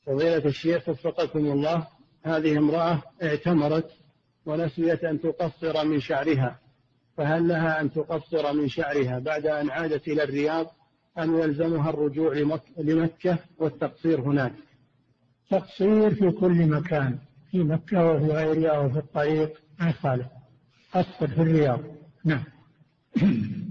فضيلة الشيخ وفقكم الله، هذه امرأة اعتمرت ونسيت أن تقصر من شعرها، فهل لها أن تقصر من شعرها بعد أن عادت إلى الرياض أم يلزمها الرجوع لمكة والتقصير هناك؟ تقصير في كل مكان، في مكة وفي غيرها وفي الطريق ما يخالف، قصر في الرياض. نعم.